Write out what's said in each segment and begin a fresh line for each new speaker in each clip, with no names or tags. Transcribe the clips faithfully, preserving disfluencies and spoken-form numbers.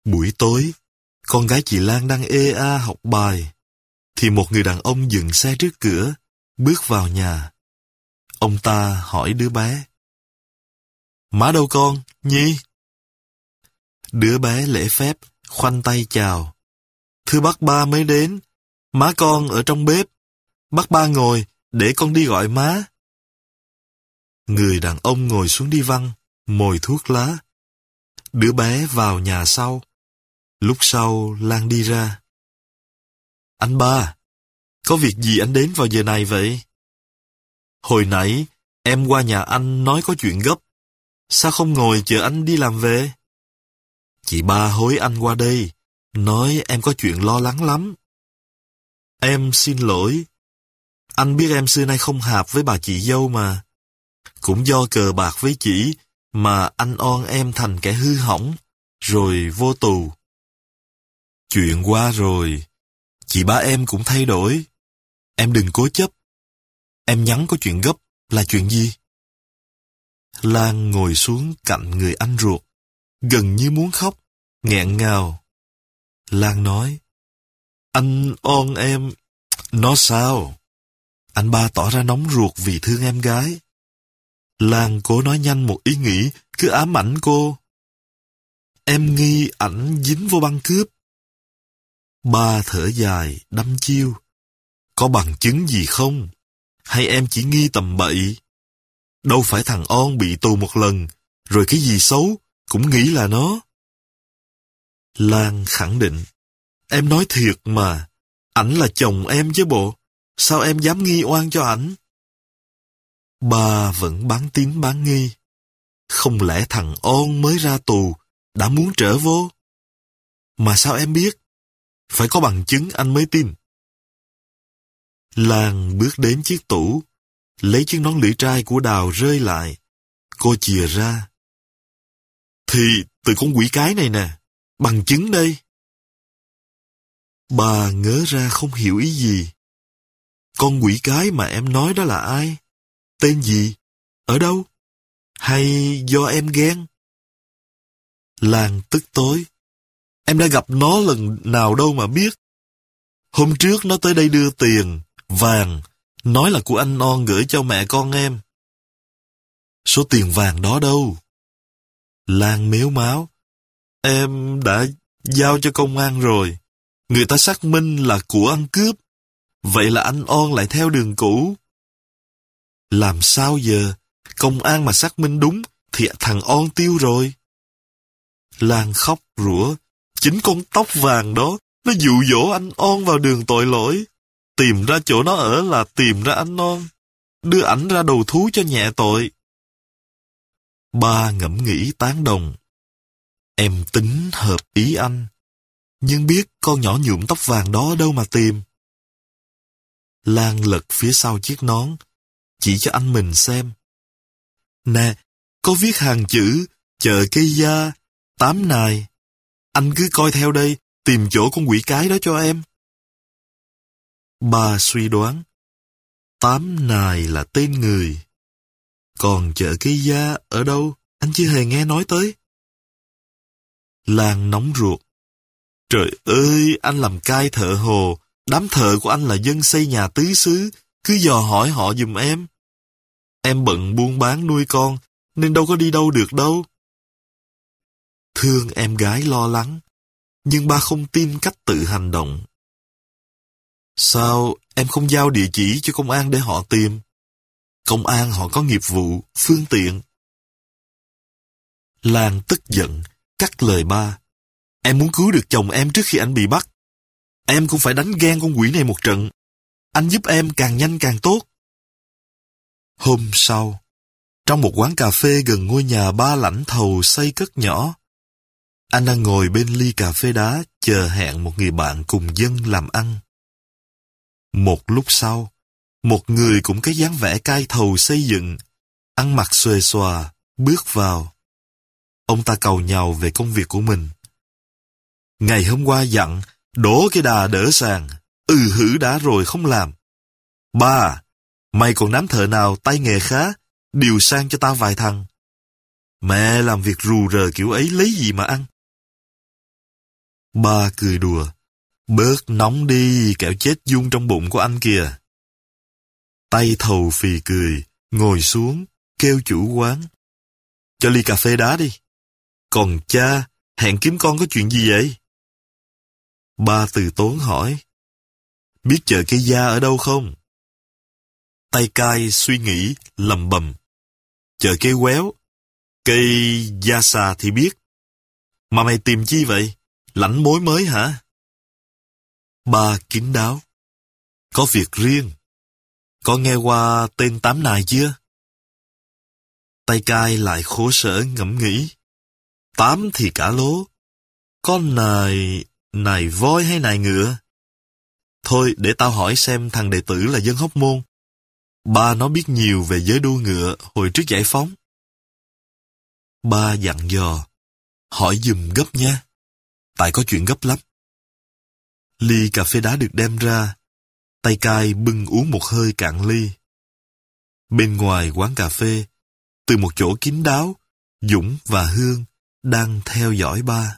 Buổi tối, con gái chị Lan đang ê a học bài, thì một người đàn ông dừng xe trước cửa, bước vào nhà. Ông ta hỏi đứa bé: "Má đâu con, Nhi?" Đứa bé lễ phép, khoanh tay chào: "Thưa bác ba mới đến, má con ở trong bếp. Bác ba ngồi, để con đi gọi má." Người đàn ông ngồi xuống đi văng, mồi thuốc lá. Đứa bé vào nhà sau. Lúc sau, Lan đi ra. "Anh ba, có việc gì anh đến vào giờ này vậy?" "Hồi nãy, em qua nhà anh nói có chuyện gấp. Sao không ngồi chờ anh đi làm về?" "Chị ba hối anh qua đây, nói em có chuyện lo lắng lắm." "Em xin lỗi. Anh biết em xưa nay không hợp với bà chị dâu mà. Cũng do cờ bạc với chị mà anh on em thành kẻ hư hỏng, rồi vô tù. Chuyện qua rồi, chị ba em cũng thay đổi. Em đừng cố chấp. Em nhắn có chuyện gấp, là chuyện gì?" Lan ngồi xuống cạnh người anh ruột, gần như muốn khóc, nghẹn ngào. Lan nói: "Anh on em." "Nó sao?" Anh ba tỏ ra nóng ruột vì thương em gái. Lan cố nói nhanh một ý nghĩ, cứ ám ảnh cô. "Em nghi ảnh dính vô băng cướp." Ba thở dài, đăm chiêu. "Có bằng chứng gì không? Hay em chỉ nghi tầm bậy? Đâu phải thằng On bị tù một lần, rồi cái gì xấu, cũng nghĩ là nó." Lan khẳng định: "Em nói thiệt mà, ảnh là chồng em chứ bộ. Sao em dám nghi oan cho ảnh?" Ba vẫn bán tín bán nghi. Không lẽ thằng On mới ra tù, đã muốn trở vô? "Mà sao em biết? Phải có bằng chứng anh mới tin." Lan bước đến chiếc tủ, lấy chiếc nón lưỡi trai của Đào rơi lại. Cô chìa ra. "Thì từ con quỷ cái này nè, bằng chứng đây." Bà ngớ ra không hiểu ý gì. "Con quỷ cái mà em nói đó là ai? Tên gì? Ở đâu? Hay do em ghen?" Lan tức tối. "Em đã gặp nó lần nào đâu mà biết. Hôm trước nó tới đây đưa tiền, vàng, nói là của anh On gửi cho mẹ con em." "Số tiền vàng đó đâu?" Lan mếu máo. "Em đã giao cho công an rồi. Người ta xác minh là của ăn cướp. Vậy là anh On lại theo đường cũ." "Làm sao giờ? Công an mà xác minh đúng thì thằng On tiêu rồi." Lan khóc rủa. "Chính con tóc vàng đó, nó dụ dỗ anh On vào đường tội lỗi. Tìm ra chỗ nó ở là tìm ra anh On. Đưa ảnh ra đầu thú cho nhẹ tội." Ba ngẫm nghĩ tán đồng. "Em tính hợp ý anh, nhưng biết con nhỏ nhuộm tóc vàng đó đâu mà tìm." Lan lật phía sau chiếc nón, chỉ cho anh mình xem. "Nè, có viết hàng chữ, chợ cây gia, tám nài. Anh cứ coi theo đây, tìm chỗ con quỷ cái đó cho em." Ba suy đoán. Tám nài là tên người. Còn chợ cây gia ở đâu, anh chưa hề nghe nói tới. Lan nóng ruột. "Trời ơi, anh làm cai thợ hồ, đám thợ của anh là dân xây nhà tứ xứ, cứ dò hỏi họ giùm em. Em bận buôn bán nuôi con, nên đâu có đi đâu được đâu." Thương em gái lo lắng, nhưng ba không tin cách tự hành động. "Sao em không giao địa chỉ cho công an để họ tìm? Công an họ có nghiệp vụ, phương tiện." Lan tức giận, cắt lời ba. "Em muốn cứu được chồng em trước khi anh bị bắt. Em cũng phải đánh ghen con quỷ này một trận. Anh giúp em càng nhanh càng tốt." Hôm sau, trong một quán cà phê gần ngôi nhà ba lãnh thầu xây cất nhỏ, anh đang ngồi bên ly cà phê đá chờ hẹn một người bạn cùng dân làm ăn. Một lúc sau, một người cũng cái dáng vẻ cai thầu xây dựng, ăn mặc xuề xòa, bước vào. Ông ta càu nhàu về công việc của mình. Ngày hôm qua dặn, đổ cái đà đỡ sàn, ừ hử đã rồi không làm. "Ba, mày còn đám thợ nào tay nghề khá, điều sang cho tao vài thằng. Mẹ làm việc rù rờ kiểu ấy lấy gì mà ăn?" Ba cười đùa. Bớt nóng đi, kẻo chết giun trong bụng của anh kìa. Tay thầu phì cười, ngồi xuống, kêu chủ quán. Cho ly cà phê đá đi. Còn cha, hẹn kiếm con có chuyện gì vậy? Ba từ tốn hỏi. Biết chợ cây da ở đâu không? Tay cai suy nghĩ, lầm bầm. Chợ cây quéo. Cây da xà thì biết. Mà mày tìm chi vậy? Lãnh mối mới hả? Ba kín đáo. Có việc riêng. Có nghe qua tên Tám Nài chưa? Tay cai lại khổ sở ngẫm nghĩ. Tám thì cả lố. Con nài... nài voi hay nài ngựa? Thôi để tao hỏi xem thằng đệ tử là dân Hóc Môn. Ba nó biết nhiều về giới đua ngựa hồi trước giải phóng. Ba dặn dò. Hỏi giùm gấp nha. Tại có chuyện gấp lắm. Ly cà phê đá được đem ra. Tay cai bưng uống một hơi cạn ly. Bên ngoài quán cà phê, từ một chỗ kín đáo, Dũng và Hương đang theo dõi ba.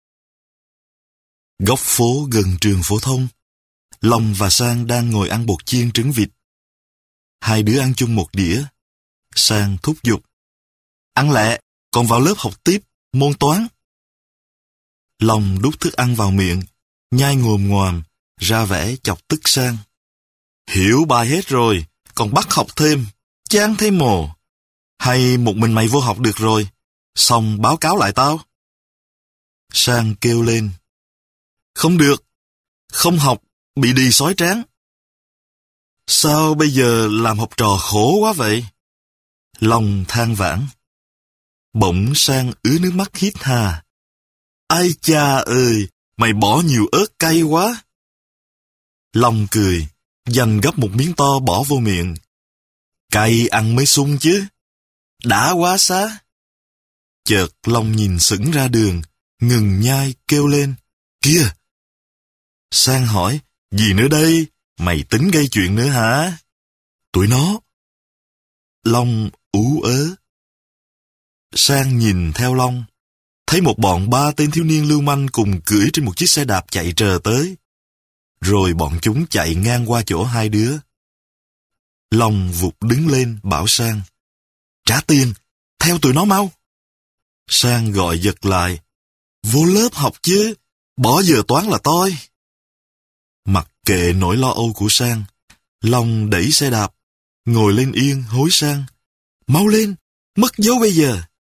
Góc phố gần trường phổ thông, Long và Sang đang ngồi ăn bột chiên trứng vịt. Hai đứa ăn chung một đĩa. Sang thúc giục. Ăn lẹ, còn vào lớp học tiếp, môn toán. Long đút thức ăn vào miệng, nhai ngồm ngoàm, ra vẻ chọc tức Sang. Hiểu bài hết rồi, còn bắt học thêm, chán thấy mồ. Hay một mình mày vô học được rồi, xong báo cáo lại tao. Sang kêu lên. Không được, không học, bị đì sói trán. Sao bây giờ làm học trò khổ quá vậy? Long than vãn. Bỗng Sang ứa nước mắt hít hà. Ai cha ơi, mày bỏ nhiều ớt cay quá. Long cười, dành gấp một miếng to bỏ vô miệng. Cay ăn mới sung chứ. Đã quá xá. Chợt Long nhìn sững ra đường, ngừng nhai kêu lên. Kìa! Sang hỏi, gì nữa đây? Mày tính gây chuyện nữa hả? Tụi nó. Long ú ớ. Sang nhìn theo Long, thấy một bọn ba tên thiếu niên lưu manh cùng cưỡi trên một chiếc xe đạp chạy trờ tới. Rồi bọn chúng chạy ngang qua chỗ hai đứa. Long vụt đứng lên bảo Sang. Trả tiền, theo tụi nó mau. Sang gọi giật lại. Vô lớp học chứ, bỏ giờ toán là toi. Mặc kệ nỗi lo âu của Sang, Long đẩy xe đạp, ngồi lên yên hối Sang. Mau lên, mất dấu bây giờ.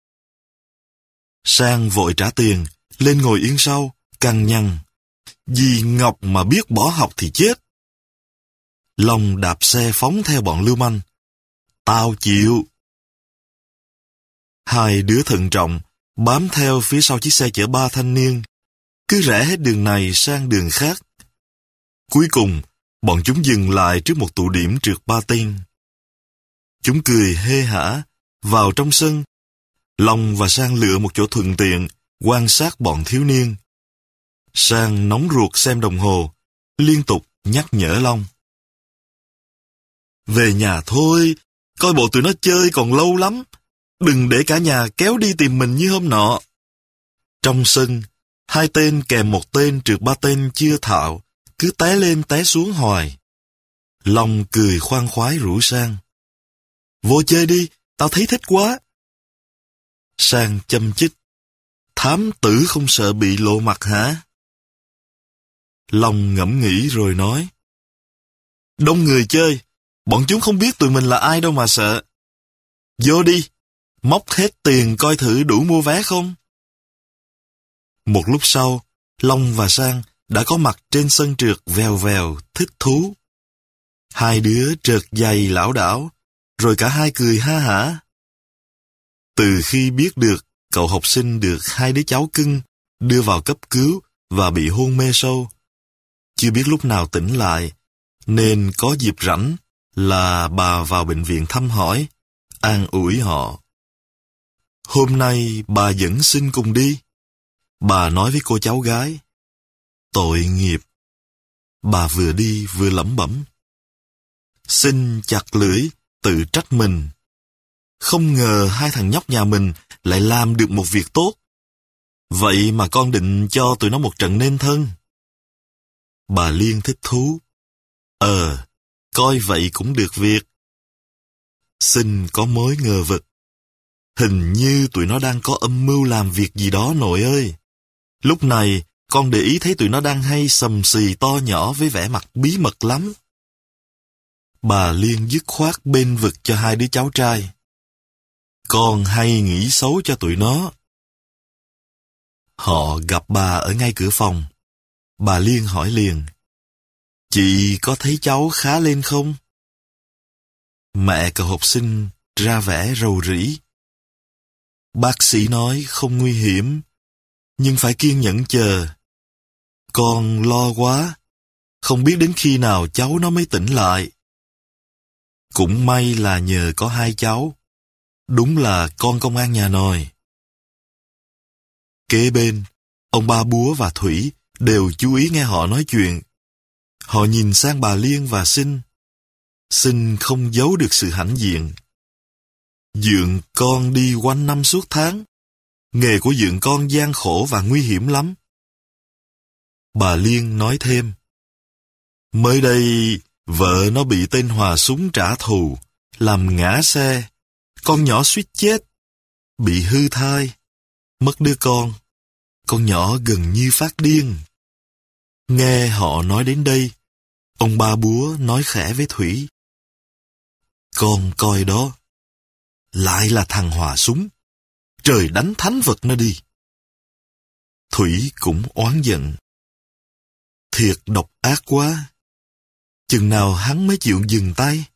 Sang vội trả tiền, lên ngồi yên sau, cằn nhằn. Vì Ngọc mà biết bỏ học thì chết. Long đạp xe phóng theo bọn lưu manh. Tao chịu. Hai đứa thận trọng, bám theo phía sau chiếc xe chở ba thanh niên, cứ rẽ hết đường này sang đường khác. Cuối cùng, bọn chúng dừng lại trước một tụ điểm trượt patin. Chúng cười hê hả, vào trong sân. Long và Sang lựa một chỗ thuận tiện, quan sát bọn thiếu niên. Sang nóng ruột xem đồng hồ, liên tục nhắc nhở Long. Về nhà thôi, coi bộ tụi nó chơi còn lâu lắm. Đừng để cả nhà kéo đi tìm mình như hôm nọ. Trong sân, hai tên kèm một tên trượt ba tên chưa thạo, cứ té lên té xuống hoài. Long cười khoan khoái rủ Sang. Vô chơi đi, tao thấy thích quá. Sang châm chích. Thám tử không sợ bị lộ mặt hả? Long ngẫm nghĩ rồi nói. Đông người chơi, bọn chúng không biết tụi mình là ai đâu mà sợ. Vô đi, móc hết tiền coi thử đủ mua vé không? Một lúc sau, Long và Sang đã có mặt trên sân trượt vèo vèo, thích thú. Hai đứa trượt giày lảo đảo, rồi cả hai cười ha hả. Từ khi biết được cậu học sinh được hai đứa cháu cưng đưa vào cấp cứu và bị hôn mê sâu, chưa biết lúc nào tỉnh lại, nên có dịp rảnh là bà vào bệnh viện thăm hỏi, an ủi họ. Hôm nay bà dẫn xin cùng đi. Bà nói với cô cháu gái. Tội nghiệp. Bà vừa đi vừa lẩm bẩm. Xin chặt lưỡi, tự trách mình. Không ngờ hai thằng nhóc nhà mình lại làm được một việc tốt. Vậy mà con định cho tụi nó một trận nên thân. Bà Liên thích thú. Ờ, coi vậy cũng được việc. Xin có mối ngờ vực. Hình như tụi nó đang có âm mưu làm việc gì đó nội ơi. Lúc này, con để ý thấy tụi nó đang hay sầm xì to nhỏ với vẻ mặt bí mật lắm. Bà Liên dứt khoát bênh vực cho hai đứa cháu trai. Con hay nghĩ xấu cho tụi nó. Họ gặp bà ở ngay cửa phòng. Bà Liên hỏi liền. Chị có thấy cháu khá lên không? Mẹ cậu học sinh ra vẻ rầu rĩ. Bác sĩ nói không nguy hiểm, nhưng phải kiên nhẫn chờ. Con lo quá, không biết đến khi nào cháu nó mới tỉnh lại. Cũng may là nhờ có hai cháu. Đúng là con công an nhà nòi. Kế bên, ông Ba Búa và Thủy đều chú ý nghe họ nói chuyện. Họ nhìn sang bà Liên và Sinh. Sinh không giấu được sự hãnh diện. Dượng con đi quanh năm suốt tháng. Nghề của dượng con gian khổ và nguy hiểm lắm. Bà Liên nói thêm. Mới đây, vợ nó bị tên Hòa súng trả thù, làm ngã xe. Con nhỏ suýt chết. Bị hư thai. Mất đứa con. Con nhỏ gần như phát điên. Nghe họ nói đến đây, ông Ba Búa nói khẽ với Thủy. Con coi đó. Lại là thằng Hòa súng. Trời đánh thánh vật nó đi. Thủy cũng oán giận. Thiệt độc ác quá. Chừng nào hắn mới chịu dừng tay?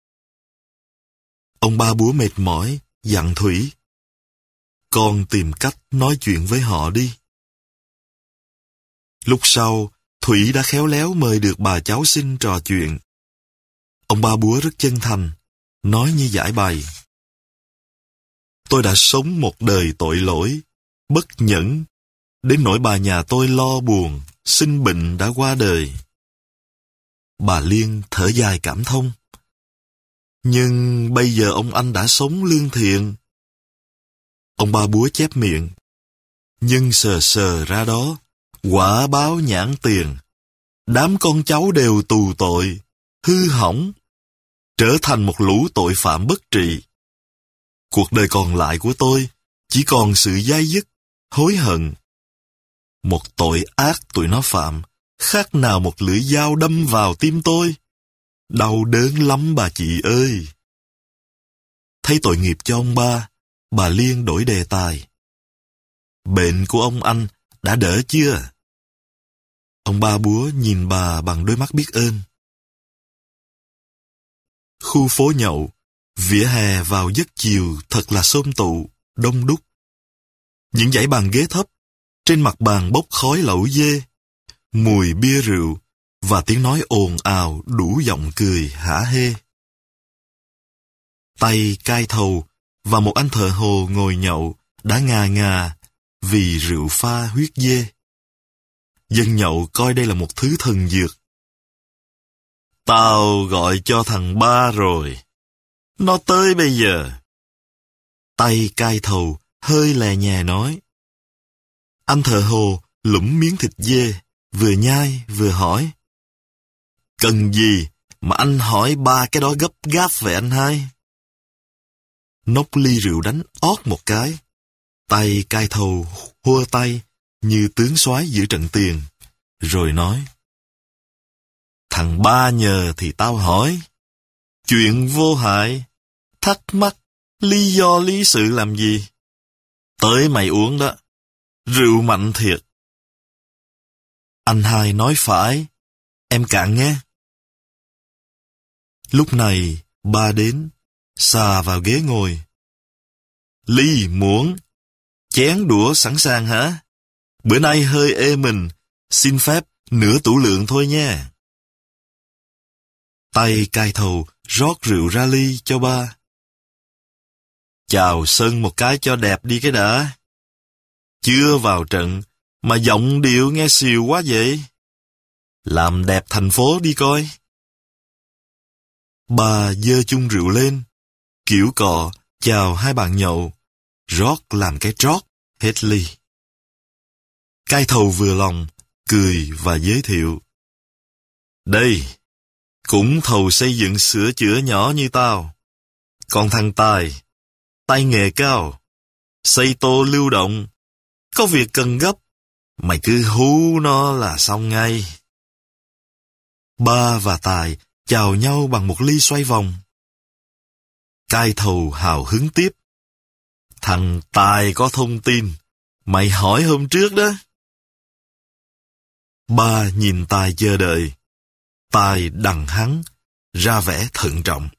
Ông Ba Búa mệt mỏi, dặn Thủy. Con tìm cách nói chuyện với họ đi. Lúc sau, Thủy đã khéo léo mời được bà cháu Sinh trò chuyện. Ông Ba Búa rất chân thành, nói như giải bày. Tôi đã sống một đời tội lỗi, bất nhẫn, đến nỗi bà nhà tôi lo buồn, sinh bệnh đã qua đời. Bà Liên thở dài cảm thông. Nhưng bây giờ ông anh đã sống lương thiện. Ông Ba Búa chép miệng. Nhưng sờ sờ ra đó, quả báo nhãn tiền. Đám con cháu đều tù tội, hư hỏng, trở thành một lũ tội phạm bất trị. Cuộc đời còn lại của tôi chỉ còn sự dai dứt, hối hận. Một tội ác tụi nó phạm, khác nào một lưỡi dao đâm vào tim tôi. Đau đớn lắm bà chị ơi. Thấy tội nghiệp cho ông ba, bà Liên đổi đề tài. Bệnh của ông anh đã đỡ chưa? Ông Ba Búa nhìn bà bằng đôi mắt biết ơn. Khu phố nhậu, vỉa hè vào giấc chiều thật là xôm tụ, đông đúc. Những dãy bàn ghế thấp, trên mặt bàn bốc khói lẩu dê, mùi bia rượu và tiếng nói ồn ào đủ giọng cười hả hê. Tay cai thầu và một anh thợ hồ ngồi nhậu đã ngà ngà vì rượu pha huyết dê. Dân nhậu coi đây là một thứ thần dược. Tao gọi cho thằng Ba rồi. Nó tới bây giờ. Tay cai thầu hơi lè nhè nói. Anh thợ hồ lủm miếng thịt dê, vừa nhai vừa hỏi. Cần gì mà anh hỏi ba cái đó gấp gáp vậy anh hai? Nốc ly rượu đánh ót một cái. Tay cai thầu hua tay như tướng soái giữ trận tiền, rồi nói. Thằng Ba nhờ thì tao hỏi. Chuyện vô hại, thắc mắc, lý do lý sự làm gì? Tới mày uống đó, rượu mạnh thiệt. Anh hai nói phải, em cạn nghe. Lúc này, Ba đến, xà vào ghế ngồi. Ly muỗng, chén đũa sẵn sàng hả? Bữa nay hơi ê mình, xin phép nửa tủ lượng thôi nha. Tay cai thầu rót rượu ra ly cho Ba. Chào sân một cái cho đẹp đi cái đã. Chưa vào trận mà giọng điệu nghe xìu quá vậy. Làm đẹp thành phố đi coi. Ba giơ chung rượu lên, kiểu cọ chào hai bạn nhậu, rót làm cái trót, hết ly. Cai thầu vừa lòng, cười và giới thiệu. Đây, cũng thầu xây dựng sửa chữa nhỏ như tao. Còn thằng Tài, tay nghề cao, xây tô lưu động, có việc cần gấp, mày cứ hú nó là xong ngay. Ba và Tài chào nhau bằng một ly xoay vòng. Cai thầu hào hứng tiếp. Thằng Tài có thông tin, mày hỏi hôm trước đó. Ba nhìn Tài chờ đợi. Tài đằng hắn, ra vẻ thận trọng.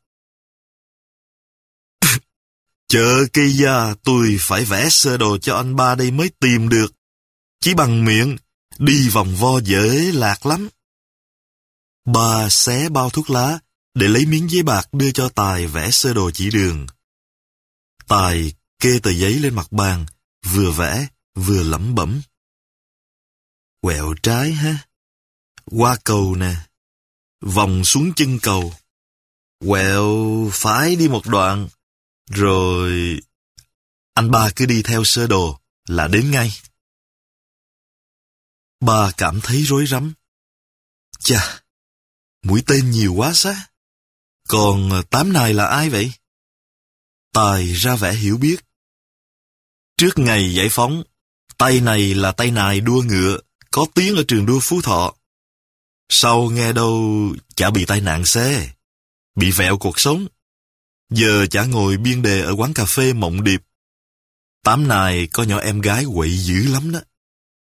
Chờ cây da tôi phải vẽ sơ đồ cho anh ba đây mới tìm được. Chỉ bằng miệng, đi vòng vo dễ lạc lắm. Ba xé bao thuốc lá, để lấy miếng giấy bạc đưa cho Tài vẽ sơ đồ chỉ đường. Tài kê tờ giấy lên mặt bàn, vừa vẽ, vừa lẩm bẩm. Quẹo trái ha, qua cầu nè, vòng xuống chân cầu, quẹo phải đi một đoạn, rồi... Anh ba cứ đi theo sơ đồ là đến ngay. Ba cảm thấy rối rắm. Chà, mũi tên nhiều quá xá. Còn tám nài là ai vậy? Tài ra vẻ hiểu biết. Trước ngày giải phóng, tay này là tay nài đua ngựa, có tiếng ở trường đua Phú Thọ. Sau nghe đâu chả bị tai nạn xe, bị vẹo cuộc sống. Giờ chả ngồi biên đề ở quán cà phê Mộng Điệp. Tám nài có nhỏ em gái quậy dữ lắm đó.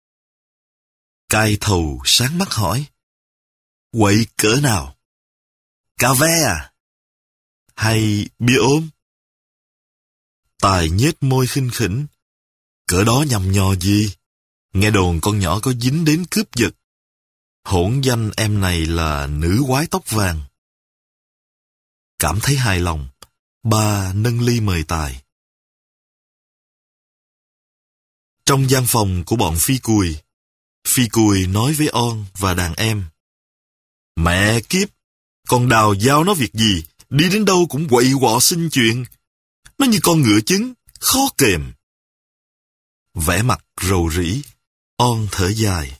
Cai thầu sáng mắt hỏi. Quậy cỡ nào? Cà ve à? Hay bia ôm? Tài nhếch môi khinh khỉnh. Cỡ đó nhằm nhò gì? Nghe đồn con nhỏ có dính đến cướp giật. Hỗn danh em này là nữ quái tóc vàng. Cảm thấy hài lòng, ba nâng ly mời Tài. Trong gian phòng của bọn Phi Cùi, Phi Cùi nói với On và đàn em. Mẹ kiếp, con Đào giao nó việc gì, đi đến đâu cũng quậy quọ xin chuyện. Nó như con ngựa trứng, khó kềm. Vẻ mặt rầu rĩ, On thở dài.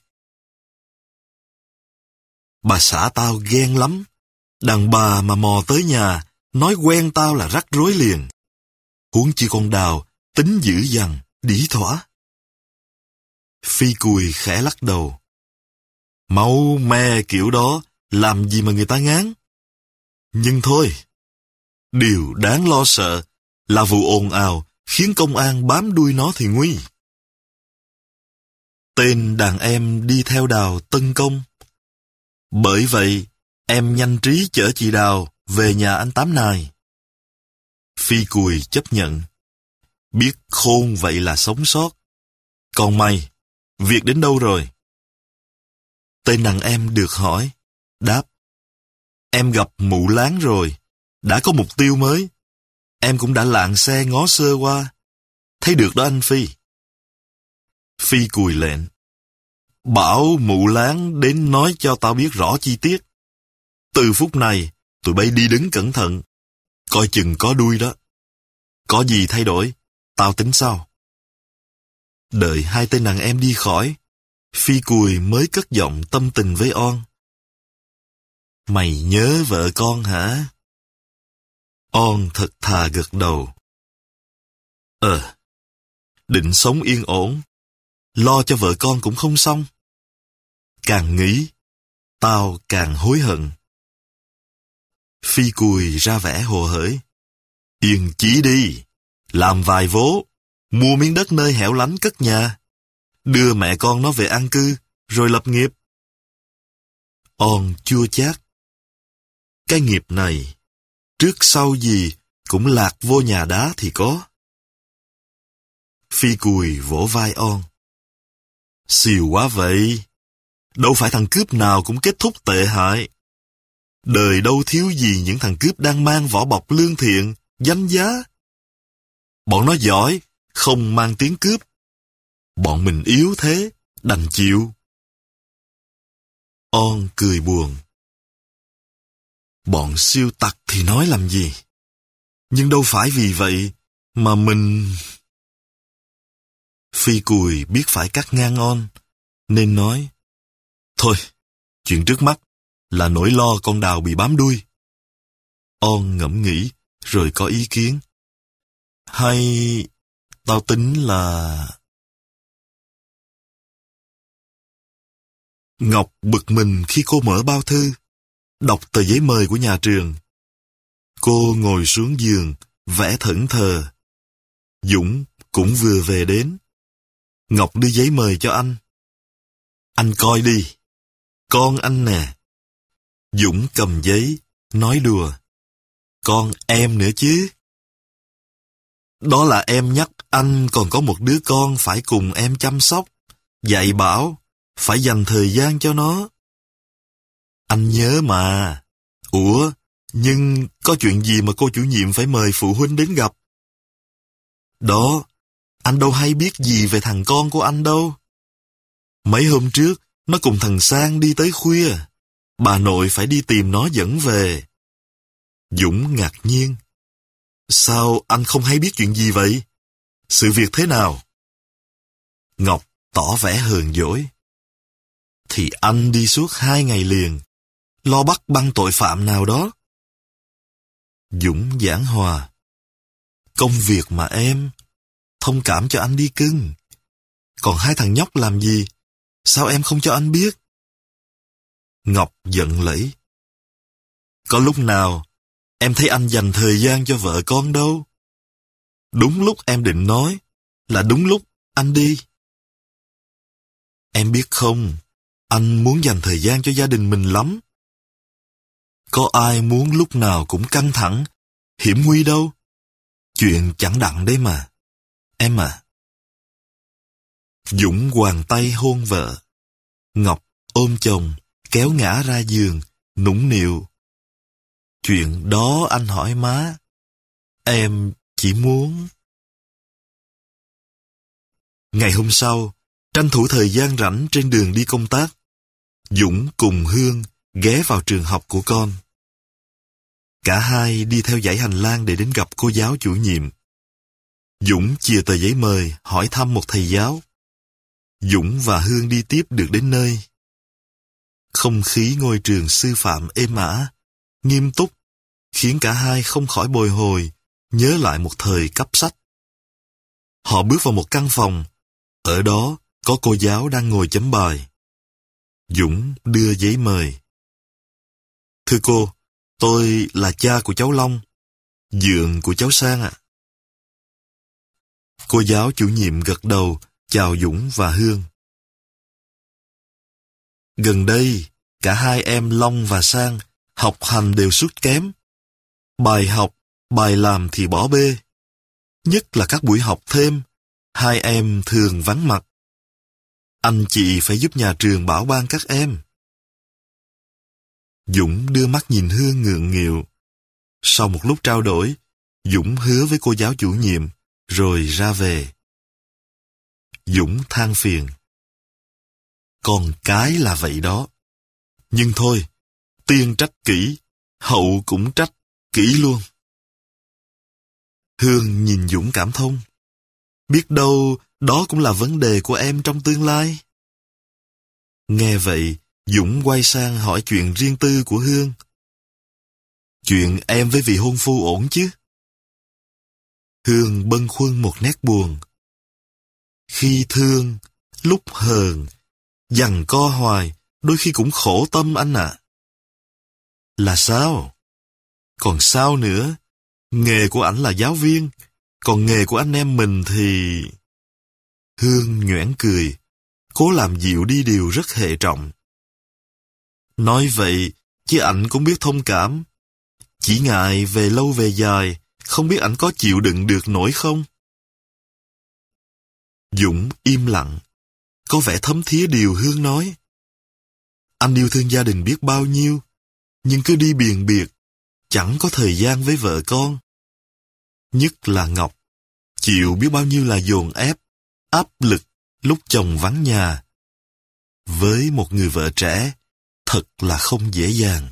Bà xã tao ghen lắm. Đàn bà mà mò tới nhà, nói quen tao là rắc rối liền. Huống chi con Đào, tính dữ dằn, đĩ thỏa. Phi Cùi khẽ lắc đầu. Máu me kiểu đó, làm gì mà người ta ngán. Nhưng thôi, điều đáng lo sợ là vụ ồn ào khiến công an bám đuôi nó thì nguy. Tên đàn em đi theo Đào tấn công. Bởi vậy, em nhanh trí chở chị Đào về nhà anh Tám Nài. Phi Cùi chấp nhận. Biết khôn vậy là sống sót. Còn mày, việc đến đâu rồi? Tên đàn em được hỏi, đáp. Em gặp mụ láng rồi, đã có mục tiêu mới. Em cũng đã lạng xe ngó sơ qua. Thấy được đó anh Phi. Phi Cùi lệnh. Bảo mụ láng đến nói cho tao biết rõ chi tiết. Từ phút này, tụi bay đi đứng cẩn thận. Coi chừng có đuôi đó. Có gì thay đổi, tao tính sau. Đợi hai tên đàn em đi khỏi, Phi Cùi mới cất giọng tâm tình với On. Mày nhớ vợ con hả? On thật thà gật đầu. Ờ, định sống yên ổn, lo cho vợ con cũng không xong. Càng nghĩ, tao càng hối hận. Phi Cùi ra vẻ hồ hởi. Yên chí đi, làm vài vố, mua miếng đất nơi hẻo lánh cất nhà, đưa mẹ con nó về an cư, rồi lập nghiệp. On chua chát. Cái nghiệp này, trước sau gì cũng lạc vô nhà đá thì có. Phi Cùi vỗ vai On. Xìu quá vậy. Đâu phải thằng cướp nào cũng kết thúc tệ hại. Đời đâu thiếu gì những thằng cướp đang mang vỏ bọc lương thiện, danh giá. Bọn nó giỏi, không mang tiếng cướp. Bọn mình yếu thế, đành chịu. On cười buồn. Bọn siêu tặc thì nói làm gì? Nhưng đâu phải vì vậy mà mình... Phi Cùi biết phải cắt ngang On, nên nói, thôi, chuyện trước mắt là nỗi lo con đào bị bám đuôi. On ngẫm nghĩ, rồi có ý kiến. Hay tao tính là... Ngọc bực mình khi cô mở bao thư, đọc tờ giấy mời của nhà trường. Cô ngồi xuống giường, vẽ thẫn thờ. Dũng cũng vừa về đến. Ngọc đưa giấy mời cho anh. Anh coi đi. Con anh nè. Dũng cầm giấy, nói đùa. Con em nữa chứ. Đó là em nhắc anh còn có một đứa con phải cùng em chăm sóc, dạy bảo, phải dành thời gian cho nó. Anh nhớ mà. Ủa, nhưng có chuyện gì mà cô chủ nhiệm phải mời phụ huynh đến gặp? Đó, anh đâu hay biết gì về thằng con của anh đâu. Mấy hôm trước, nó cùng thằng Sang đi tới khuya. Bà nội phải đi tìm nó dẫn về. Dũng ngạc nhiên. Sao anh không hay biết chuyện gì vậy? Sự việc thế nào? Ngọc tỏ vẻ hờn dỗi. Thì anh đi suốt hai ngày liền, lo bắt băng tội phạm nào đó. Dũng giảng hòa. Công việc mà em, thông cảm cho anh đi cưng. Còn hai thằng nhóc làm gì? Sao em không cho anh biết? Ngọc giận lẫy. Có lúc nào em thấy anh dành thời gian cho vợ con đâu. Đúng lúc em định nói là đúng lúc anh đi. Em biết không, anh muốn dành thời gian cho gia đình mình lắm. Có ai muốn lúc nào cũng căng thẳng, hiểm nguy đâu. Chuyện chẳng đặng đấy mà. Em à. Dũng quàng tay hôn vợ. Ngọc ôm chồng, kéo ngã ra giường, nũng nịu. Chuyện đó anh hỏi má. Em chỉ muốn... Ngày hôm sau, tranh thủ thời gian rảnh trên đường đi công tác, Dũng cùng Hương ghé vào trường học của con. Cả hai đi theo dãy hành lang để đến gặp cô giáo chủ nhiệm. Dũng chìa tờ giấy mời hỏi thăm một thầy giáo. Dũng và Hương đi tiếp được đến nơi. Không khí ngôi trường sư phạm êm ả, nghiêm túc, khiến cả hai không khỏi bồi hồi, nhớ lại một thời cấp sách. Họ bước vào một căn phòng, ở đó có cô giáo đang ngồi chấm bài. Dũng đưa giấy mời. Thưa cô, tôi là cha của cháu Long, dượng của cháu Sang ạ. Cô giáo chủ nhiệm gật đầu, chào Dũng và Hương. Gần đây, cả hai em Long và Sang học hành đều sút kém. Bài học, bài làm thì bỏ bê. Nhất là các buổi học thêm, hai em thường vắng mặt. Anh chị phải giúp nhà trường bảo ban các em. Dũng đưa mắt nhìn Hương ngượng nghịu. Sau một lúc trao đổi, Dũng hứa với cô giáo chủ nhiệm, rồi ra về. Dũng than phiền. Con cái là vậy đó. Nhưng thôi, tiên trách kỹ, hậu cũng trách kỹ luôn. Hương nhìn Dũng cảm thông. Biết đâu đó cũng là vấn đề của em trong tương lai. Nghe vậy, Dũng quay sang hỏi chuyện riêng tư của Hương. Chuyện em với vị hôn phu ổn chứ? Hương bâng khuâng một nét buồn. Khi thương, lúc hờn, giằng co hoài, đôi khi cũng khổ tâm anh ạ. À. Là sao? Còn sao nữa? Nghề của ảnh là giáo viên, còn nghề của anh em mình thì... Hương nhoẻn cười, cố làm dịu đi điều rất hệ trọng. Nói vậy, chứ ảnh cũng biết thông cảm. Chỉ ngại về lâu về dài, không biết ảnh có chịu đựng được nổi không? Dũng im lặng, có vẻ thấm thía điều Hương nói. Anh yêu thương gia đình biết bao nhiêu, nhưng cứ đi biền biệt, chẳng có thời gian với vợ con. Nhất là Ngọc, chịu biết bao nhiêu là dồn ép, áp lực lúc chồng vắng nhà. Với một người vợ trẻ, thật là không dễ dàng.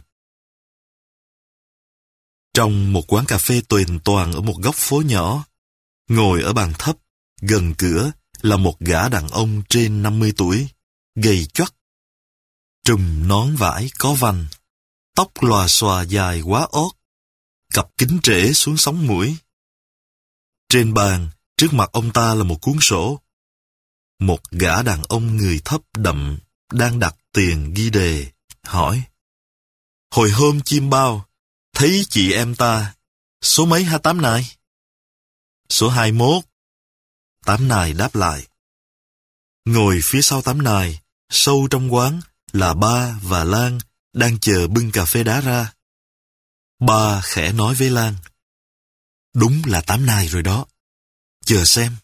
Trong một quán cà phê tuyền toàn ở một góc phố nhỏ, ngồi ở bàn thấp, gần cửa là một gã đàn ông trên năm mươi tuổi. gầy choắt, trùm nón vải có vành, tóc lòa xòa dài quá ót, cặp kính trễ xuống sống mũi. Trên bàn, trước mặt ông ta là một cuốn sổ. Một gã đàn ông người thấp đậm đang đặt tiền ghi đề, hỏi: Hồi hôm chim bao, thấy chị em ta, số mấy hả Tám Nài? Số hai mốt. Tám Nài đáp lại. Ngồi phía sau Tám Nài, sâu trong quán là Ba và Lan đang chờ bưng cà phê đá ra. Ba khẽ nói với Lan: Đúng là Tám Nài rồi đó, chờ xem.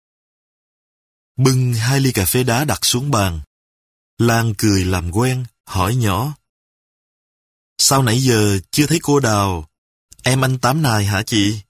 Bưng hai ly cà phê đá đặt xuống bàn. Lan cười làm quen, hỏi nhỏ: Sao nãy giờ chưa thấy cô Đào, em anh Tám Nài hả chị?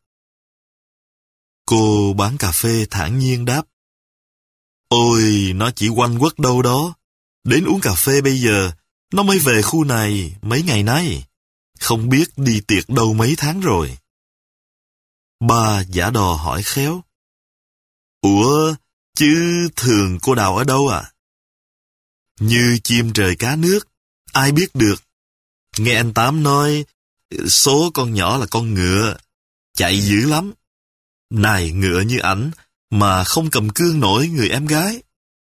Cô bán cà phê thản nhiên đáp: Ôi, nó chỉ quanh quất đâu đó. Đến uống cà phê bây giờ, nó mới về khu này mấy ngày nay. Không biết đi tiệc đâu mấy tháng rồi. Ba giả đò hỏi khéo: Ủa, chứ thường cô Đào ở đâu à? Như chim trời cá nước, ai biết được. Nghe anh Tám nói, số con nhỏ là con ngựa, chạy dữ lắm. Này ngựa như ảnh, mà không cầm cương nổi người em gái.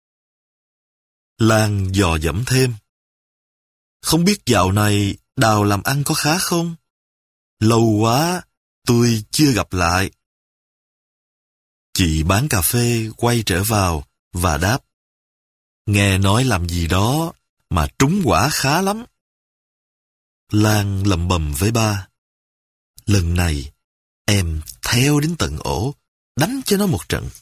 Lan dò dẫm thêm: Không biết dạo này Đào làm ăn có khá không? Lâu quá, tôi chưa gặp lại. Chị bán cà phê quay trở vào và đáp: Nghe nói làm gì đó mà trúng quả khá lắm. Lan lầm bầm với ba: Lần này em theo đến tận ổ, đánh cho nó một trận.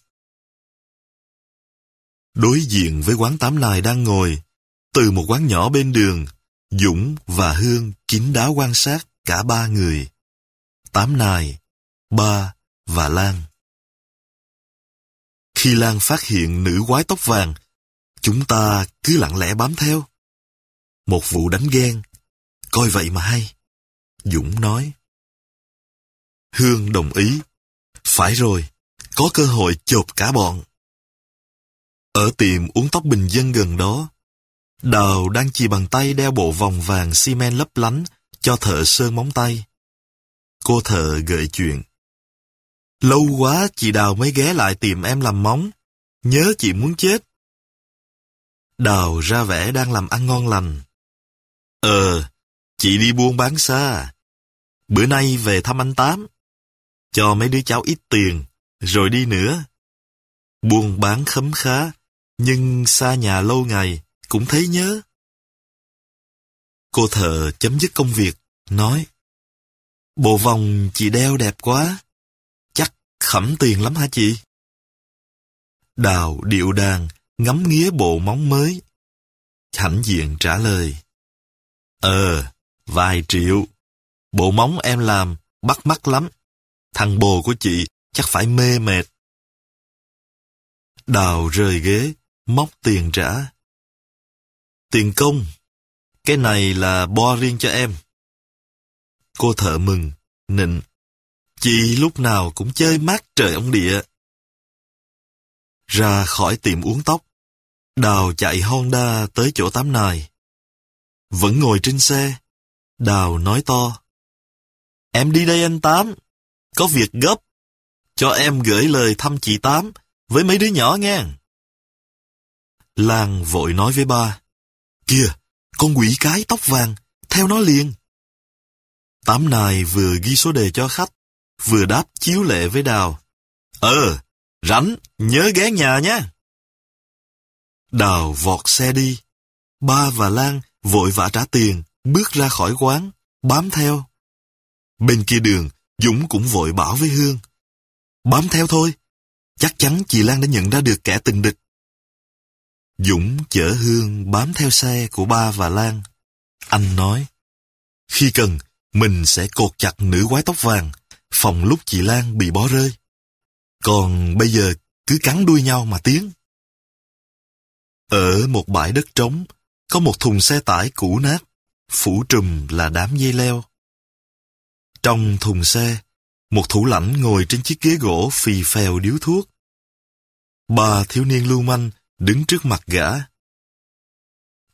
Đối diện với quán Tám Nài đang ngồi, từ một quán nhỏ bên đường, Dũng và Hương kín đáo quan sát cả ba người: Tám Nài, Ba và Lan. Khi Lan phát hiện nữ quái tóc vàng, chúng ta cứ lặng lẽ bám theo. Một vụ đánh ghen, coi vậy mà hay. Dũng nói. Hương đồng ý. Phải rồi, có cơ hội chộp cả bọn. Ở tiệm uống tóc bình dân gần đó, Đào đang chì bằng tay đeo bộ vòng vàng xi men lấp lánh cho thợ sơn móng tay. Cô thợ gợi chuyện. Lâu quá chị Đào mới ghé lại tìm em làm móng. Nhớ chị muốn chết. Đào ra vẻ đang làm ăn ngon lành. Ờ, chị đi buôn bán xa. Bữa nay về thăm anh Tám. Cho mấy đứa cháu ít tiền, rồi đi nữa. Buôn bán khấm khá, nhưng xa nhà lâu ngày, cũng thấy nhớ. Cô thợ chấm dứt công việc, nói. Bộ vòng chị đeo đẹp quá. Chắc khẩm tiền lắm hả chị? Đào điệu đàn, ngắm nghía bộ móng mới. Hãnh diện trả lời. Ờ, vài triệu. Bộ móng em làm, bắt mắt lắm. Thằng bồ của chị chắc phải mê mệt. Đào rời ghế, móc tiền trả. Tiền công. Cái này là bo riêng cho em. Cô thợ mừng, nịnh. Chị lúc nào cũng chơi mát trời ông địa. Ra khỏi tiệm uống tóc, Đào chạy Honda tới chỗ Tám Nài. Vẫn ngồi trên xe, Đào nói to. Em đi đây anh Tám, có việc gấp. Cho em gửi lời thăm chị Tám với mấy đứa nhỏ nghe. Lan vội nói với ba. Kìa, con quỷ cái tóc vàng, theo nó liền. Tám Nài vừa ghi số đề cho khách, vừa đáp chiếu lệ với Đào. Ờ, rảnh, nhớ ghé nhà nhé. Đào vọt xe đi. Ba và Lan vội vã trả tiền, bước ra khỏi quán, bám theo. Bên kia đường, Dũng cũng vội bảo với Hương. Bám theo thôi, chắc chắn chị Lan đã nhận ra được kẻ tình địch. Dũng chở Hương bám theo xe của ba và Lan. Anh nói, khi cần, mình sẽ cột chặt nữ quái tóc vàng, phòng lúc chị Lan bị bỏ rơi. Còn bây giờ cứ cắn đuôi nhau mà tiến. Ở một bãi đất trống, có một thùng xe tải cũ nát, phủ trùm là đám dây leo. Trong thùng xe, một thủ lãnh ngồi trên chiếc ghế gỗ phì phèo điếu thuốc. Ba thiếu niên lưu manh đứng trước mặt gã.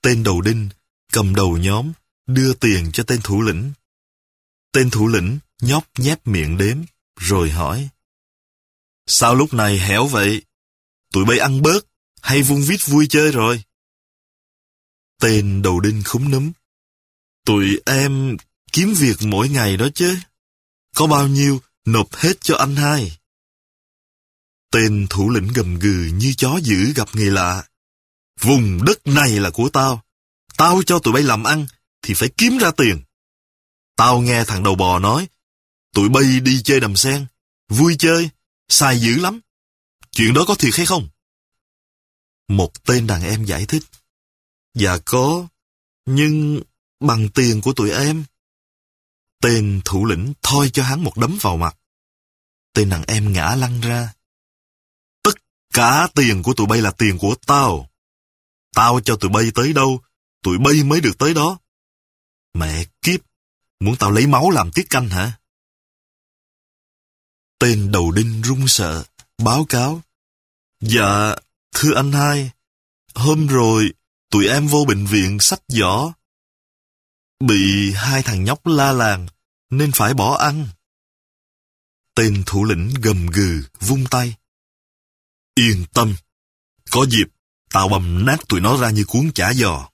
Tên đầu đinh cầm đầu nhóm đưa tiền cho tên thủ lĩnh. Tên thủ lĩnh nhóc nhép miệng đếm, rồi hỏi: Sao lúc này hẻo vậy? Tụi bay ăn bớt hay vung vít vui chơi rồi? Tên đầu đinh khúm núm: Tụi em kiếm việc mỗi ngày đó chứ. Có bao nhiêu nộp hết cho anh hai. Tên thủ lĩnh gầm gừ như chó dữ gặp người lạ: Vùng đất này là của tao. Tao cho tụi bay làm ăn thì phải kiếm ra tiền. Tao nghe thằng đầu bò nói tụi bay đi chơi đầm sen, vui chơi, xài dữ lắm. Chuyện đó có thiệt hay không? Một tên đàn em giải thích: Dạ có, nhưng bằng tiền của tụi em. Tên thủ lĩnh thoi cho hắn một đấm vào mặt. Tên đàn em ngã lăn ra. Tất cả tiền của tụi bay là tiền của tao. Tao cho tụi bay tới đâu, tụi bay mới được tới đó. Mẹ kiếp, muốn tao lấy máu làm tiết canh hả? Tên đầu đinh run sợ, báo cáo: Dạ, thưa anh hai, hôm rồi tụi em vô bệnh viện xách giỏ. Bị hai thằng nhóc la làng nên phải bỏ ăn. Tên thủ lĩnh gầm gừ vung tay: Yên tâm, có dịp tao bầm nát tụi nó ra như cuốn chả giò.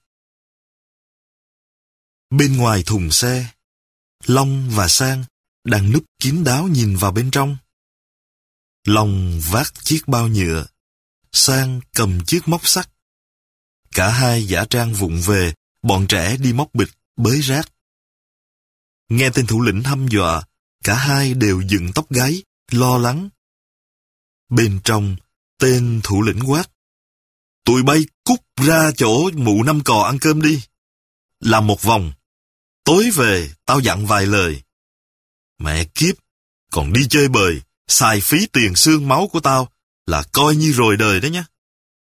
Bên ngoài thùng xe, Long và Sang đang núp kín đáo nhìn vào bên trong. Long vác chiếc bao nhựa, Sang cầm chiếc móc sắt. Cả hai giả trang vụng về, bọn trẻ đi móc bịch, bới rác. Nghe tên thủ lĩnh hăm dọa, cả hai đều dựng tóc gáy, lo lắng. Bên trong, tên thủ lĩnh quát: Tụi bay cút ra chỗ mụ năm cò ăn cơm đi. Làm một vòng. Tối về, tao dặn vài lời. Mẹ kiếp, còn đi chơi bời, xài phí tiền xương máu của tao là coi như rồi đời đó nhé.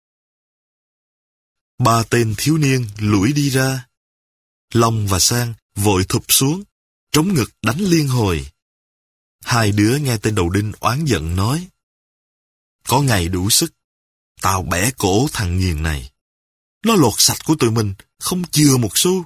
Ba tên thiếu niên lủi đi ra. Long và Sang vội thụp xuống, trống ngực đánh liên hồi. Hai đứa nghe tên đầu đinh oán giận nói: Có ngày đủ sức, tao bẻ cổ thằng nghiền này. Nó lột sạch của tụi mình, không chừa một xu.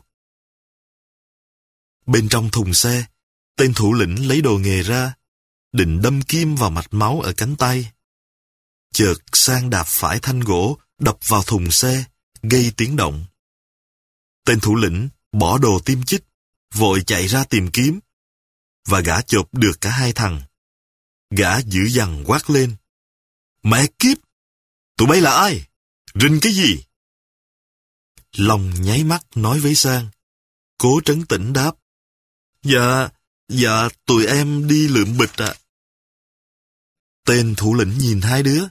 Bên trong thùng xe, tên thủ lĩnh lấy đồ nghề ra, định đâm kim vào mạch máu ở cánh tay. Chợt Sang đạp phải thanh gỗ, đập vào thùng xe, gây tiếng động. Tên thủ lĩnh bỏ đồ tiêm chích, vội chạy ra tìm kiếm, và gã chộp được cả hai thằng. Gã dữ dằn quát lên: Mẹ kiếp! Tụi bay là ai? Rình cái gì? Long nháy mắt nói với Sang, cố trấn tĩnh đáp: Dạ, dạ tụi em đi lượm bịch ạ. À. Tên thủ lĩnh nhìn hai đứa: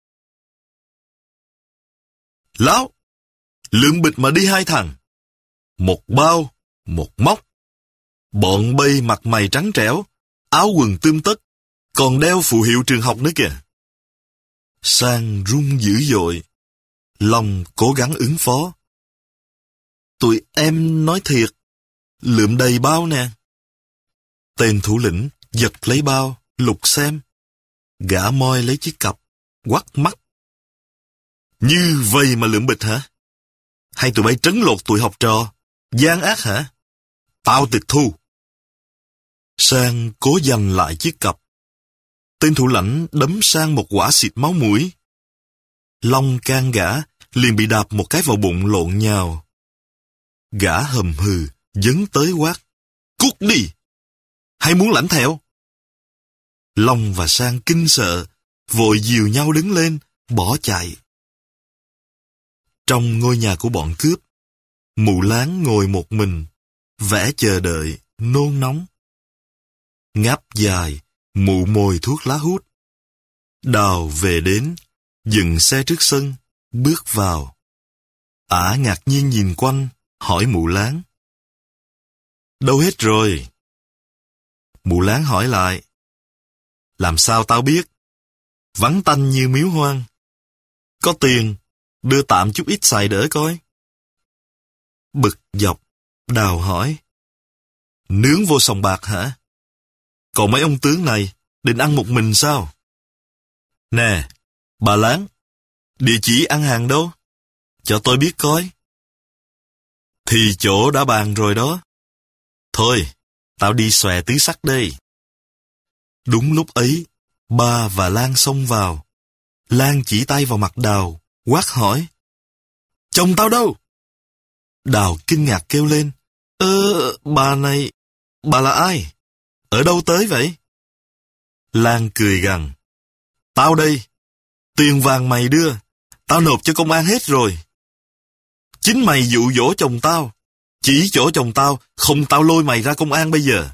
Láo! Lượm bịch mà đi hai thằng. Một bao, một móc. Bọn bay mặt mày trắng trẻo, áo quần tươm tất, còn đeo phù hiệu trường học nữa kìa. Sang run dữ dội. Long cố gắng ứng phó: Tụi em nói thiệt, lượm đầy bao nè. Tên thủ lĩnh giật lấy bao, lục xem. Gã moi lấy chiếc cặp, quắt mắt: Như vậy mà lượm bịch hả? Hay tụi bay trấn lột tụi học trò, gian ác hả? Tao tịch thu. Sang cố giành lại chiếc cặp. Tên thủ lãnh đấm Sang một quả xịt máu mũi. Long can gã, liền bị đạp một cái vào bụng lộn nhào. Gã hầm hừ, dấn tới quát: Cút đi! Hay muốn lãnh theo? Long và Sang kinh sợ, vội dìu nhau đứng lên, bỏ chạy. Trong ngôi nhà của bọn cướp, Mụ Láng ngồi một mình, vẻ chờ đợi, nôn nóng. Ngáp dài, mụ mồi thuốc lá hút. Đào về đến, dừng xe trước sân, bước vào. Ả ngạc nhiên nhìn quanh, hỏi Mụ Láng: Đâu hết rồi? Mụ Láng hỏi lại: Làm sao tao biết? Vắng tanh như miếu hoang. Có tiền, đưa tạm chút ít xài đỡ coi. Bực dọc, Đào hỏi: Nướng vô sòng bạc hả? Còn mấy ông tướng này, định ăn một mình sao? Nè, bà Láng, địa chỉ ăn hàng đâu? Cho tôi biết coi. Thì chỗ đã bàn rồi đó. Thôi, tao đi xòe tứ sắc đây. Đúng lúc ấy, Ba và Lan xông vào. Lan chỉ tay vào mặt Đào, quát hỏi. Chồng tao đâu? Đào kinh ngạc kêu lên. Ơ, bà này, bà là ai? Ở đâu tới vậy? Lan cười gằn. Tao đây. Tiền vàng mày đưa, tao nộp cho công an hết rồi. Chính mày dụ dỗ chồng tao. Chỉ chỗ chồng tao, không tao lôi mày ra công an bây giờ.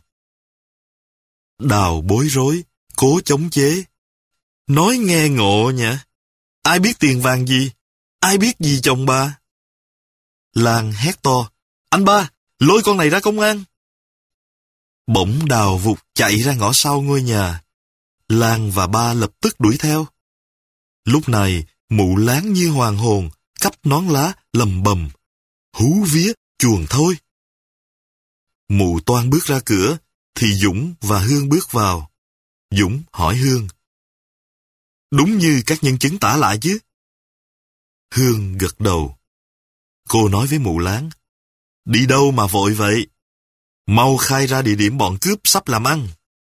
Đào bối rối, cố chống chế. Nói nghe ngộ nhỉ? Ai biết tiền vàng gì? Ai biết gì chồng bà? Lan hét to. Anh Ba, lôi con này ra công an. Bỗng Đào vụt chạy ra ngõ sau ngôi nhà. Lan và Ba lập tức đuổi theo. Lúc này, Mụ Láng như hoàng hồn, cắp nón lá, lầm bầm. Hú vía, chuồn thôi. Mụ Toan bước ra cửa, thì Dũng và Hương bước vào. Dũng hỏi Hương. Đúng như các nhân chứng tả lại chứ? Hương gật đầu. Cô nói với Mụ Láng. Đi đâu mà vội vậy? Mau khai ra địa điểm bọn cướp sắp làm ăn.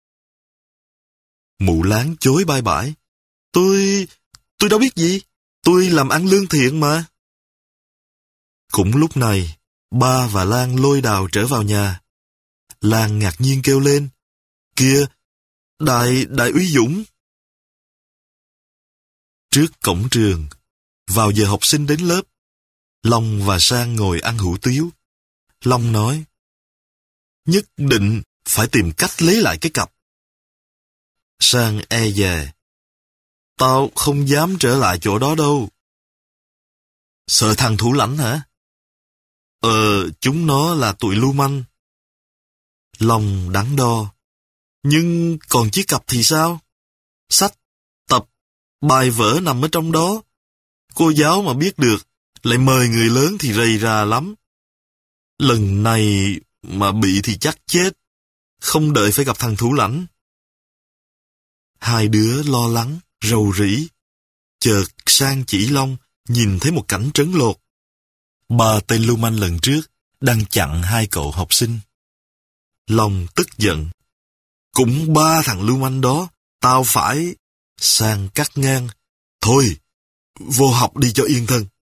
Mụ Láng chối bai bãi. Tôi... tôi đâu biết gì. Tôi làm ăn lương thiện mà. Cũng lúc này, Ba và Lan lôi Đào trở vào nhà. Lan ngạc nhiên kêu lên. Kìa, đại, đại úy Dũng. Trước cổng trường, vào giờ học sinh đến lớp, Long và Sang ngồi ăn hủ tiếu. Long nói. Nhất định phải tìm cách lấy lại cái cặp. Sang e dè. Tao không dám trở lại chỗ đó đâu. Sợ thằng thủ lãnh hả? Ờ, chúng nó là tụi lưu manh. Long đắn đo. Nhưng còn chiếc cặp thì sao? Sách, tập, bài vở nằm ở trong đó. Cô giáo mà biết được, lại mời người lớn thì rầy rà lắm. Lần này mà bị thì chắc chết. Không đợi phải gặp thằng thủ lãnh. Hai đứa lo lắng, rầu rĩ. Chợt Sang chỉ Long nhìn thấy một cảnh trấn lột. Ba tên lưu manh lần trước đang chặn hai cậu học sinh. Long tức giận. Cũng ba thằng lưu manh đó, tao phải... Sang cắt ngang. Thôi, vô học đi cho yên thân.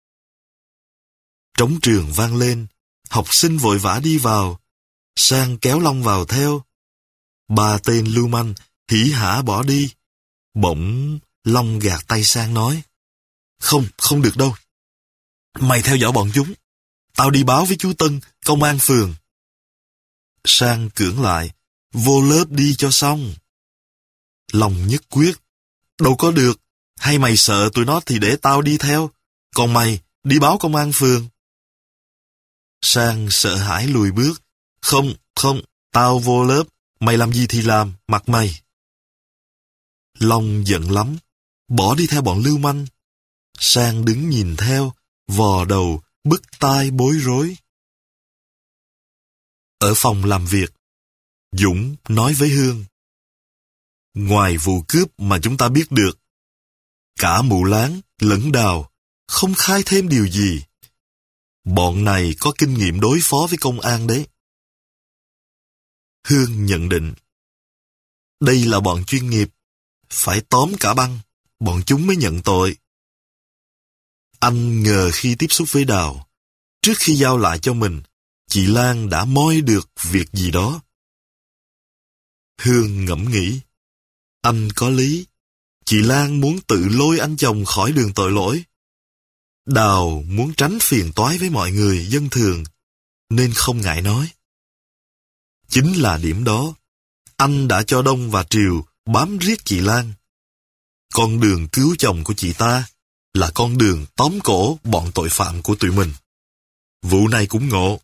Trống trường vang lên, học sinh vội vã đi vào. Sang kéo Long vào theo. Ba tên lưu manh hỉ hả bỏ đi. Bỗng Long gạt tay Sang nói. Không, không được đâu. Mày theo dõi bọn chúng. Tao đi báo với chú Tân, công an phường. Sang cưỡng lại. Vô lớp đi cho xong. Long nhất quyết. Đâu có được. Hay mày sợ tụi nó thì để tao đi theo. Còn mày, đi báo công an phường. Sang sợ hãi lùi bước. Không, không, tao vô lớp. Mày làm gì thì làm, mặc mày. Long giận lắm. Bỏ đi theo bọn lưu manh. Sang đứng nhìn theo, vò đầu, bứt tai bối rối. Ở phòng làm việc, Dũng nói với Hương. Ngoài vụ cướp mà chúng ta biết được, cả Mụ Láng lẫn Đào không khai thêm điều gì. Bọn này có kinh nghiệm đối phó với công an đấy. Hương nhận định. Đây là bọn chuyên nghiệp, phải tóm cả băng, bọn chúng mới nhận tội. Anh ngờ khi tiếp xúc với Đào, trước khi giao lại cho mình, chị Lan đã moi được việc gì đó. Hương ngẫm nghĩ. Anh có lý, chị Lan muốn tự lôi anh chồng khỏi đường tội lỗi. Đào muốn tránh phiền toái với mọi người dân thường, nên không ngại nói. Chính là điểm đó, anh đã cho Đông và Triều bám riết chị Lan. Con đường cứu chồng của chị ta là con đường tóm cổ bọn tội phạm của tụi mình. Vụ này cũng ngộ.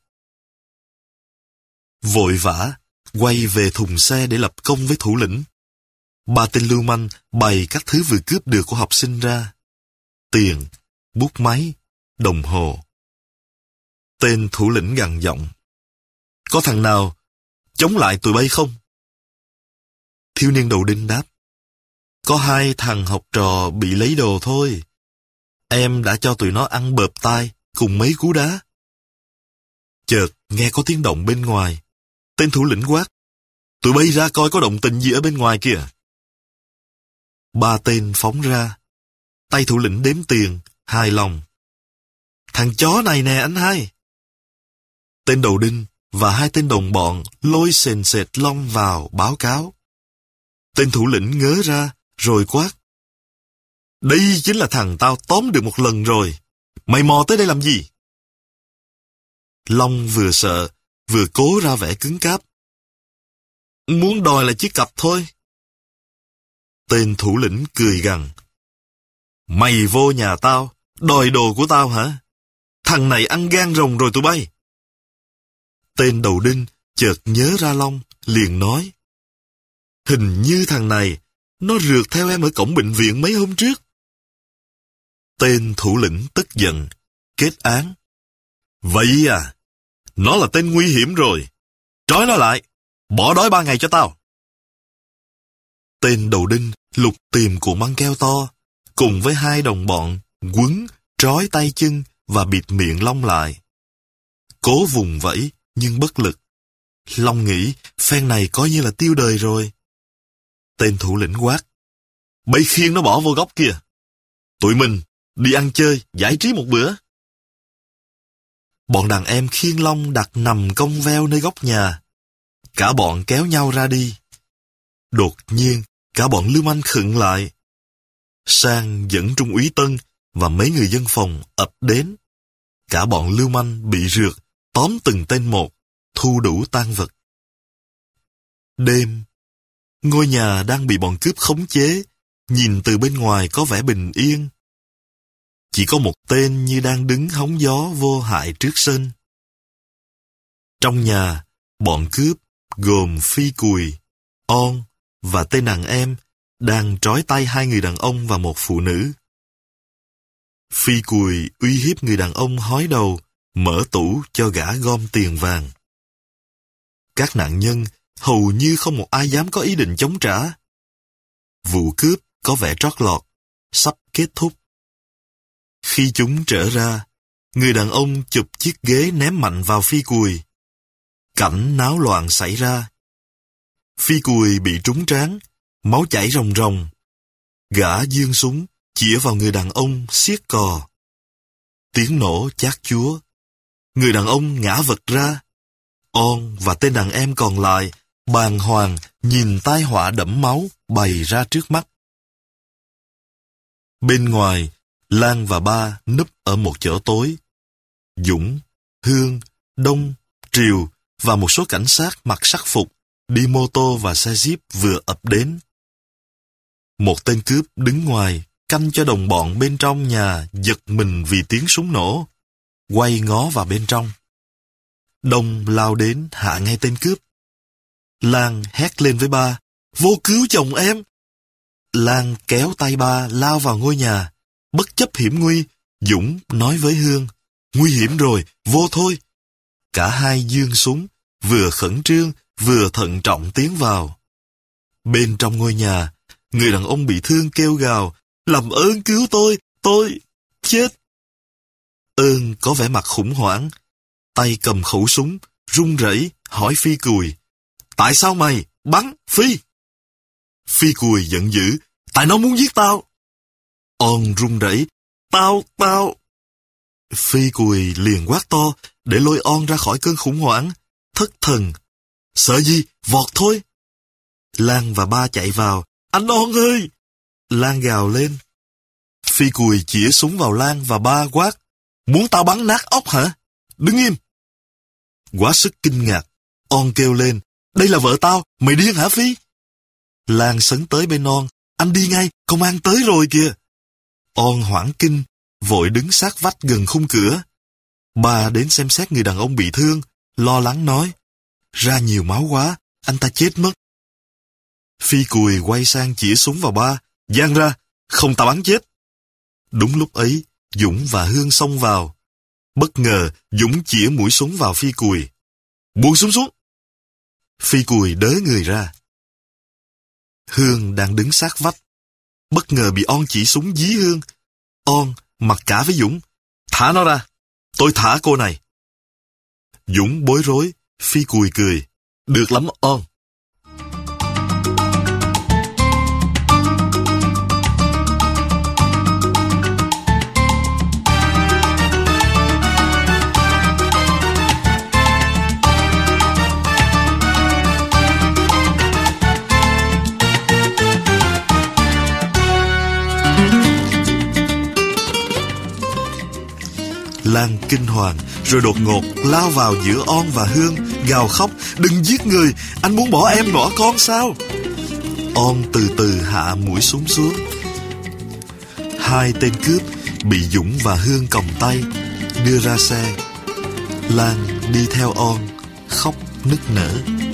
Vội vã, quay về thùng xe để lập công với thủ lĩnh. Ba tên lưu manh bày các thứ vừa cướp được của học sinh ra. Tiền, bút máy, đồng hồ. Tên thủ lĩnh gằn giọng. Có thằng nào chống lại tụi bay không? Thiếu niên đầu đinh đáp. Có hai thằng học trò bị lấy đồ thôi. Em đã cho tụi nó ăn bợp tai cùng mấy cú đá. Chợt nghe có tiếng động bên ngoài. Tên thủ lĩnh quát: "Tụi bay ra coi có động tĩnh gì ở bên ngoài kìa." Ba tên phóng ra. Tay thủ lĩnh đếm tiền, hài lòng: "Thằng chó này nè anh hai." Tên đầu đinh và hai tên đồng bọn lôi sền sệt Long vào báo cáo. Tên thủ lĩnh ngớ ra, rồi quát: "Đây chính là thằng tao tóm được một lần rồi. Mày mò tới đây làm gì?" Long vừa sợ, vừa cố ra vẻ cứng cáp: "Muốn đòi lại chiếc cặp thôi." Tên thủ lĩnh cười gằn: "Mày vô nhà tao, đòi đồ của tao hả? Thằng này ăn gan rồng rồi tụi bay." Tên đầu đinh chợt nhớ ra Long, liền nói: "Hình như thằng này, nó rượt theo em ở cổng bệnh viện mấy hôm trước." Tên thủ lĩnh tức giận, kết án: "Vậy à, nó là tên nguy hiểm rồi. Trói nó lại, bỏ đói ba ngày cho tao." Tên đầu đinh lục tìm cuộn băng keo to, cùng với hai đồng bọn quấn, trói tay chân và bịt miệng Long lại. Cố vùng vẫy nhưng bất lực. Long nghĩ phen này coi như là tiêu đời rồi. Tên thủ lĩnh quát: "Bay khiêng nó bỏ vô góc kia. Tụi mình đi ăn chơi, giải trí một bữa." Bọn đàn em khiêng Long đặt nằm cong veo nơi góc nhà. Cả bọn kéo nhau ra đi. Đột nhiên, cả bọn lưu manh khựng lại. Sang dẫn Trung úy Tân và mấy người dân phòng ập đến. Cả bọn lưu manh bị rượt, tóm từng tên một, thu đủ tang vật. Đêm, ngôi nhà đang bị bọn cướp khống chế, nhìn từ bên ngoài có vẻ bình yên. Chỉ có một tên như đang đứng hóng gió vô hại trước sân. Trong nhà, bọn cướp gồm Phi Cùi, On và tên đàn em đang trói tay hai người đàn ông và một phụ nữ. Phi Cùi uy hiếp người đàn ông hói đầu, mở tủ cho gã gom tiền vàng. Các nạn nhân hầu như không một ai dám có ý định chống trả. Vụ cướp có vẻ trót lọt, sắp kết thúc. Khi chúng trở ra, người đàn ông chụp chiếc ghế ném mạnh vào Phi Cùi. Cảnh náo loạn xảy ra. Phi Cùi bị trúng trán, máu chảy ròng ròng. Gã giương súng, chĩa vào người đàn ông xiết cò. Tiếng nổ chát chúa. Người đàn ông ngã vật ra. On và tên đàn em còn lại bàng hoàng nhìn tai họa đẫm máu bày ra trước mắt. Bên ngoài, Lan và Ba núp ở một chỗ tối. Dũng, Hương, Đông, Triều và một số cảnh sát mặc sắc phục, đi mô tô và xe jeep vừa ập đến. Một tên cướp đứng ngoài, canh cho đồng bọn bên trong nhà giật mình vì tiếng súng nổ, quay ngó vào bên trong. Đông lao đến hạ ngay tên cướp. Lan hét lên với Ba: "Vô cứu chồng em!" Lan kéo tay Ba lao vào ngôi nhà. Bất chấp hiểm nguy, Dũng nói với Hương: "Nguy hiểm rồi, vô thôi." Cả hai giương súng, vừa khẩn trương, vừa thận trọng tiến vào. Bên trong ngôi nhà, người đàn ông bị thương kêu gào: "Làm ơn cứu tôi, tôi chết." Ơn có vẻ mặt khủng hoảng, tay cầm khẩu súng, run rẩy hỏi Phi Cùi: "Tại sao mày bắn Phi?" Phi Cùi giận dữ: "Tại nó muốn giết tao." On run rẩy: Tao, tao... Phi Cùi liền quát to để lôi On ra khỏi cơn khủng hoảng. Thất thần: "Sợ gì, vọt thôi." Lan và Ba chạy vào: "Anh On ơi!" Lan gào lên. Phi Cùi chĩa súng vào Lan và Ba quát: "Muốn tao bắn nát óc hả? Đứng im!" Quá sức kinh ngạc, On kêu lên: "Đây là vợ tao, mày điên hả Phi?" Lan sấn tới bên On: "Anh đi ngay, công an tới rồi kìa." On hoảng kinh, vội đứng sát vách gần khung cửa. Ba đến xem xét người đàn ông bị thương, lo lắng nói: "Ra nhiều máu quá, anh ta chết mất." Phi Cùi quay sang chĩa súng vào Ba: "Giang ra, không ta bắn chết." Đúng lúc ấy, Dũng và Hương xông vào. Bất ngờ, Dũng chĩa mũi súng vào Phi Cùi: "Buông súng xuống." Phi Cùi đớ người ra. Hương đang đứng sát vách, bất ngờ bị On chỉ súng dí Hương. On mặc cả với Dũng: "Thả nó ra, tôi thả cô này." Dũng bối rối, Phi cùi cười. Được lắm On. Lan kinh hoàng, rồi đột ngột lao vào giữa On và Hương, gào khóc. Đừng giết người, anh muốn bỏ em bỏ con sao? On từ từ hạ mũi súng xuống. Hai tên cướp bị Dũng và Hương còng tay, đưa ra xe. Lan đi theo On, khóc nức nở.